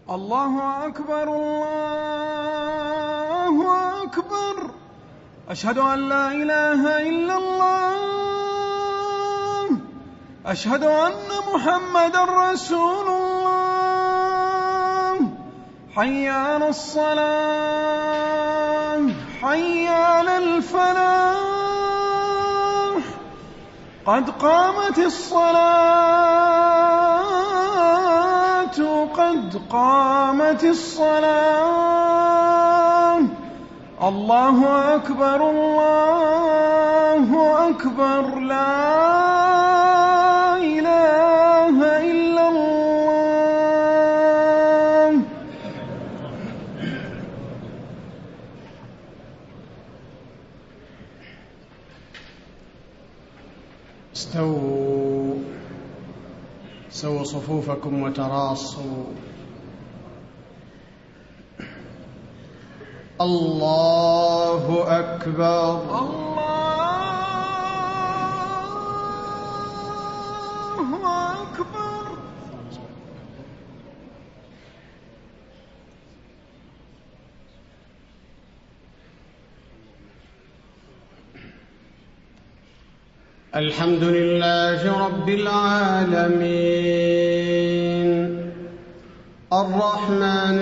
الله أكبر الله أكبر. أشهد أن لا إله إلا الله. أشهد أن محمد رسول الله. حي على الصلاة حي على الفلاح. قد قامت الصلاة قد قامت الصلاة. الله أكبر الله أكبر. لا إله إلا الله. استووا سووا صفوفكم وتراصوا. الله أكبر الله أكبر. الحمد لله رب العالمين الرحمن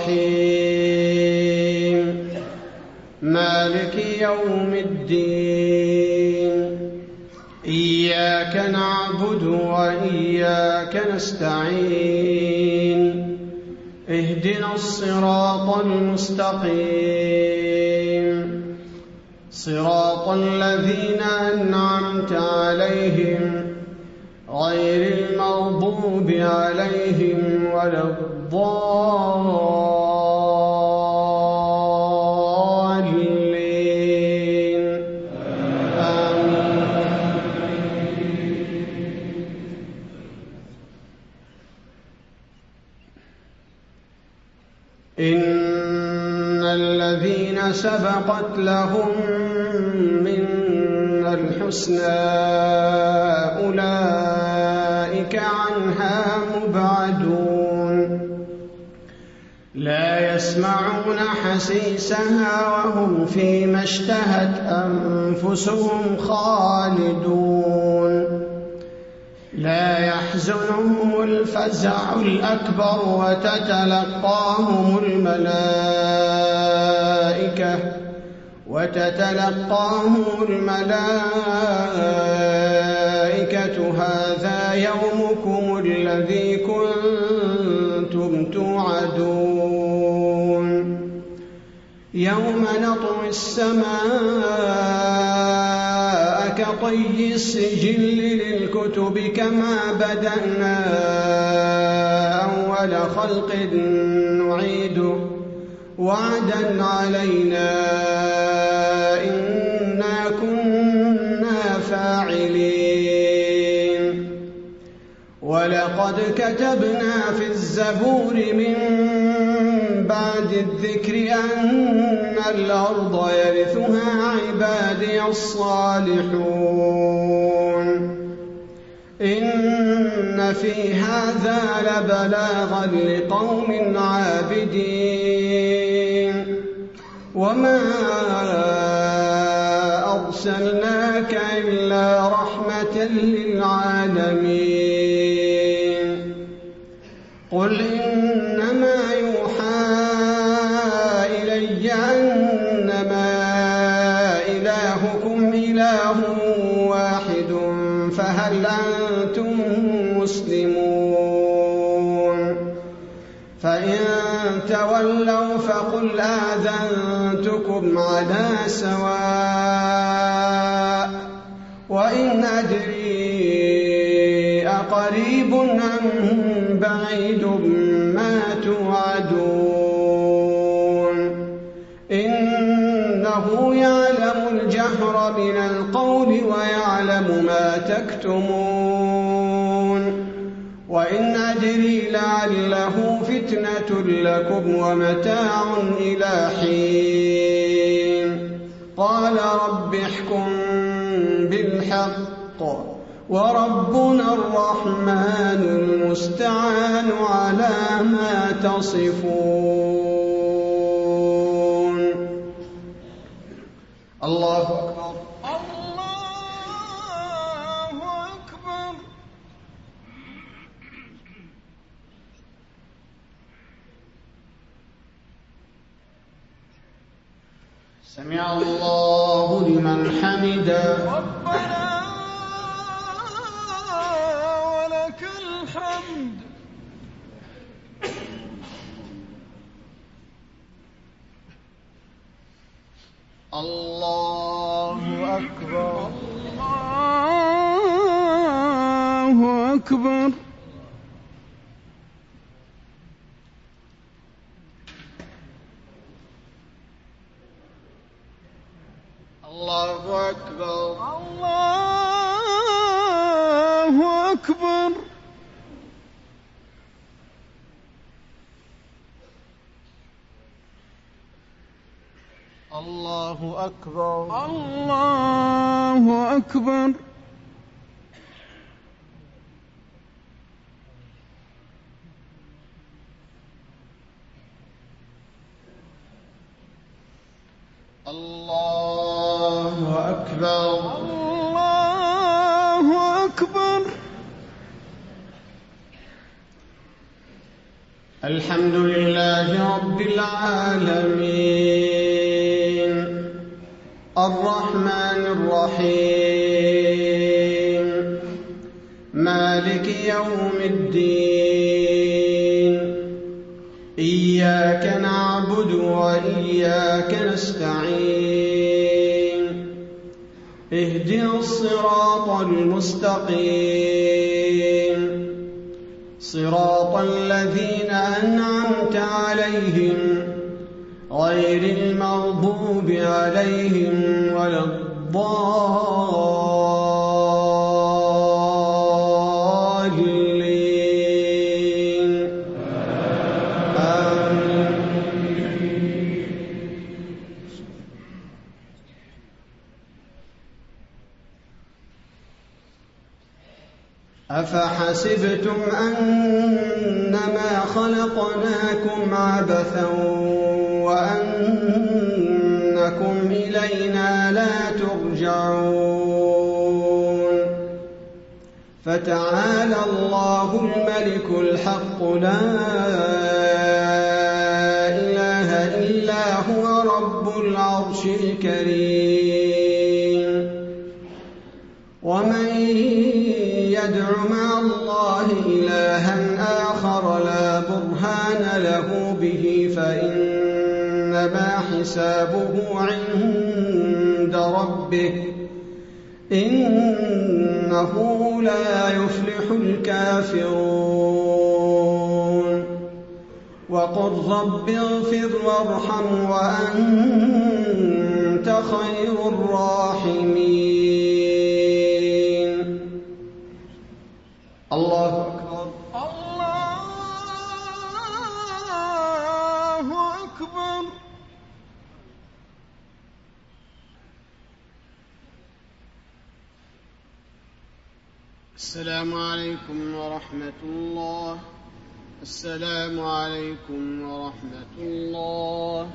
الرحيم مالك يوم الدين. إياك نعبد وإياك نستعين. اهدنا الصراط المستقيم صراط الذين أنعمت عليهم غير المغضوب عليهم ولا الضالين. آمين. إن الذين سبقت لهم منا الحسنى أولئك عنها مبعدون. لا يسمعون حسيسها وهم فيما اشتهت أنفسهم خالدون. لا يحزنهم الفزع الأكبر وتتلقاهم الملائكة هذا يومكم الذي كنتم توعدون. يوم نطوي السماء كطي السجل للكتب كما بدأنا أول خلق نعيده وعدا علينا إنا كنا فاعلين. ولقد كتبنا في الزبور من بعد الذكر أن الأرض يرثها عبادي الصالحون. إن في هذا لبلاغا لقوم عابدين. وما أرسلناك إلا رحمة للعالمين. قل إنما يوحى إلي أنما إلهكم إله واحد فهل أنتم مسلمون؟ فإن تولوا فقل آذنتكم على سواء. وإن أدري أقريب أم بعيد ما توعدون. إنه يعلم الجهر من القول ويعلم ما تكتمون. وإن أدري لعله فتنة لكم ومتاع إلى حين. قال رب احكم بالحق وربنا الرحمن المستعان. المستعان على ما تصفون. الله أكبر. الله أكبر. سمع الله لمن حمده. ربنا ولك الحمد. الله أكبر. الله أكبر. الله أكبر. الله أكبر. الله أكبر. الله أكبر. الله أكبر. الله أكبر. الحمد لله رب العالمين الرحمن الرحيم مالك يوم الدين إياك نعبد وإياك نستعين اهدنا الصراط المستقيم صراط الذين أنعمت عليهم غير المغضوب عليهم ولا الضالين آمين. أفحسبتم أنما خلقناكم عبثا وأنكم إلينا لا ترجعون فتعالى الله الملك الحق لا إله إلا هو رب العرش الكريم. ومن يدع مع الله إلها آخر لا برهان له به فإنما حسابه عند ربه إنه لا يفلح الكافرون. وقل رب اغفر وارحم وأنت خير الراحمين. الله أكبر. الله أكبر. السلام عليكم ورحمة الله. السلام عليكم ورحمة الله.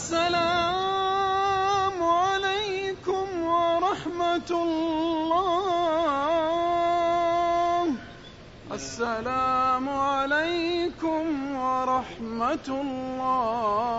السلام عليكم ورحمة الله. السلام عليكم ورحمة الله.